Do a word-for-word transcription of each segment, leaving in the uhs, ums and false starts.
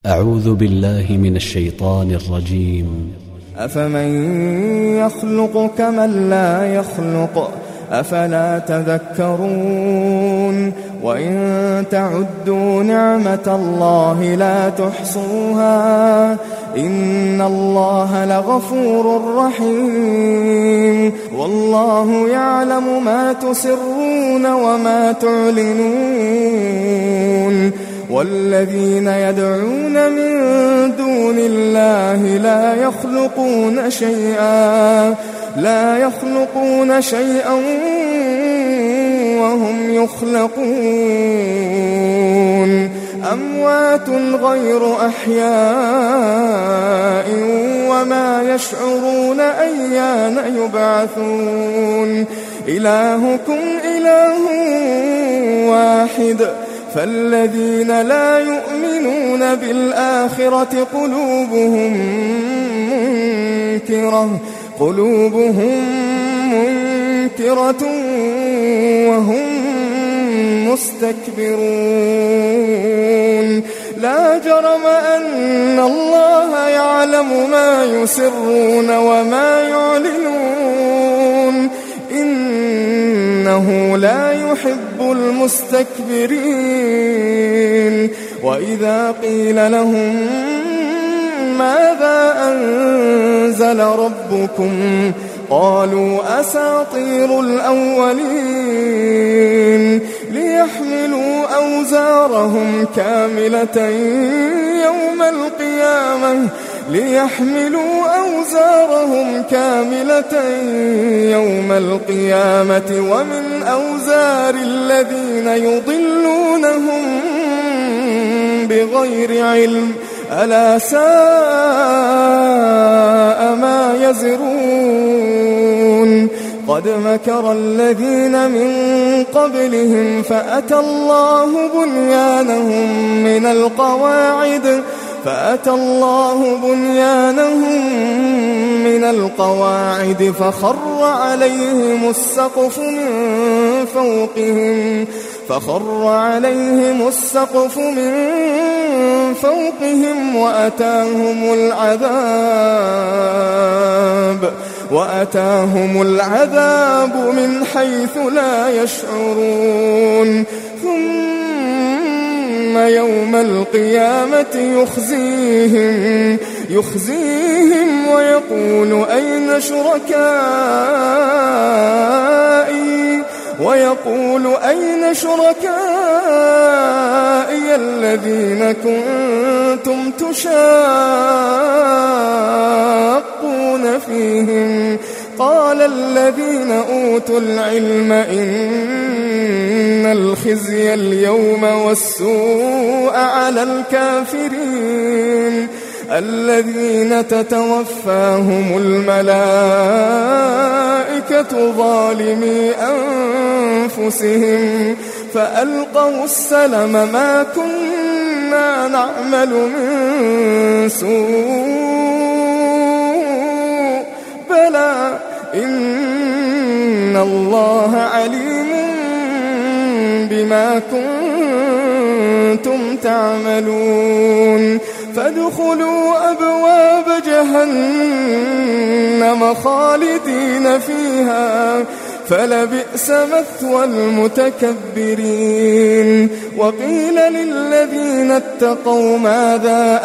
أعوذ بالله من الشيطان الرجيم. أفمن يخلق كمن لا يخلق أفلا تذكرون وإن تعدوا نعمة الله لا تحصوها إن الله لغفور رحيم والله يعلم ما تسرون وما تعلنون والذين يدعون من دون الله لا يخلقون شيئا لا يخلقون شيئا وهم يخلقون أموات غير أحياء وما يشعرون أيان يبعثون إلهكم إله واحد فالذين لا يؤمنون بالآخرة قلوبهم منكرة قلوبهم منكرة وهم مستكبرون لا جرم أن الله يعلم ما يسرون وما يعلنون إنه لا يحب المستكبرين وإذا قيل لهم ماذا أنزل ربكم قالوا أساطير الأولين ليحملوا أوزارهم كاملة يوم القيامة ليحملوا أوزارهم كاملة يوم القيامة ومن أوزار الذين يضلونهم بغير علم ألا ساء ما يزرون قد مكر الذين من قبلهم فأتى الله بنيانهم من القواعد فأتى الله بنيانهم من القواعد فخر عليهم السقف من فوقهم فخر عليهم السقف من فوقهم وأتاهم العذاب وأتاهم العذاب من حيث لا يشعرون ثم يوم القيامة يخزيهم يخزيهم ويقول أين شركائي ويقول أين شركائي الذين كنتم تشاقون فيهم قال الذين أوتوا العلم إن الخزي اليوم والسوء على الكافرين الذين تتوفاهم الملائكة ظالمي أنفسهم فألقوا السلم ما كنا نعمل من سوء بلى إن الله عليم بما كنتم تعملون فادخلوا أبواب جهنم خالدين فيها فلبئس مثوى المتكبرين وقيل للذين اتقوا ماذا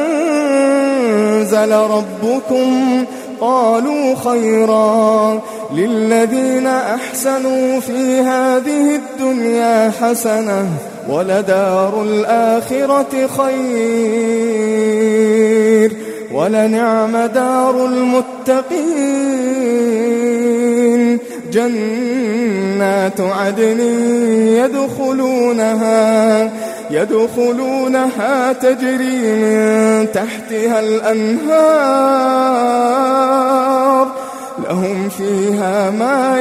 أنزل ربكم قالوا خيرا للذين أحسنوا في هذه الدنيا حسنة ولدار الآخرة خير ولنعم دار المتقين جنات عدن يدخلونها يدخلونها تجري من تحتها الأنهار لهم فيها ما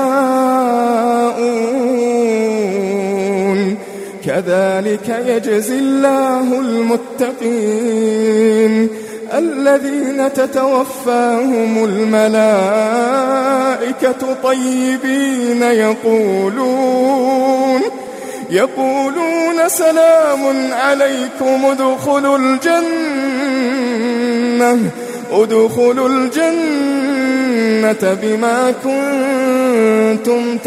يشاءون كذلك يجزي الله المتقين الذين تتوفاهم الملائكة طيبين يقولون يقولون سلام عليكم ادخلوا الجنة ادخلوا الجنة بما كنتم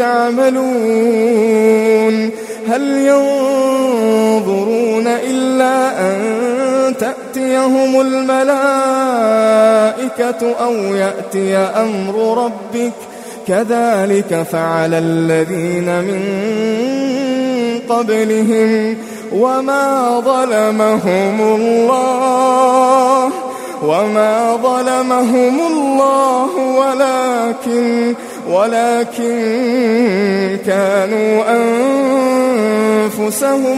تعملون هل ينظرون إلا أن تأتيهم الملائكة أو يأتي أمر ربك كذلك فعل الذين من قبلهم وما ظلمهم الله وما ظلمهم الله ولكن ولكن كانوا أنفسهم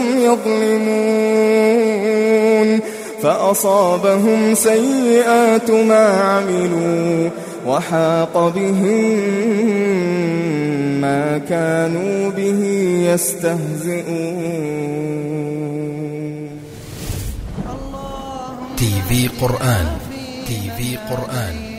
يظلمون فأصابهم سيئات ما عملوا وحاق بهم ما كانوا به يستهزئون. تي في قرآن تي في قرآن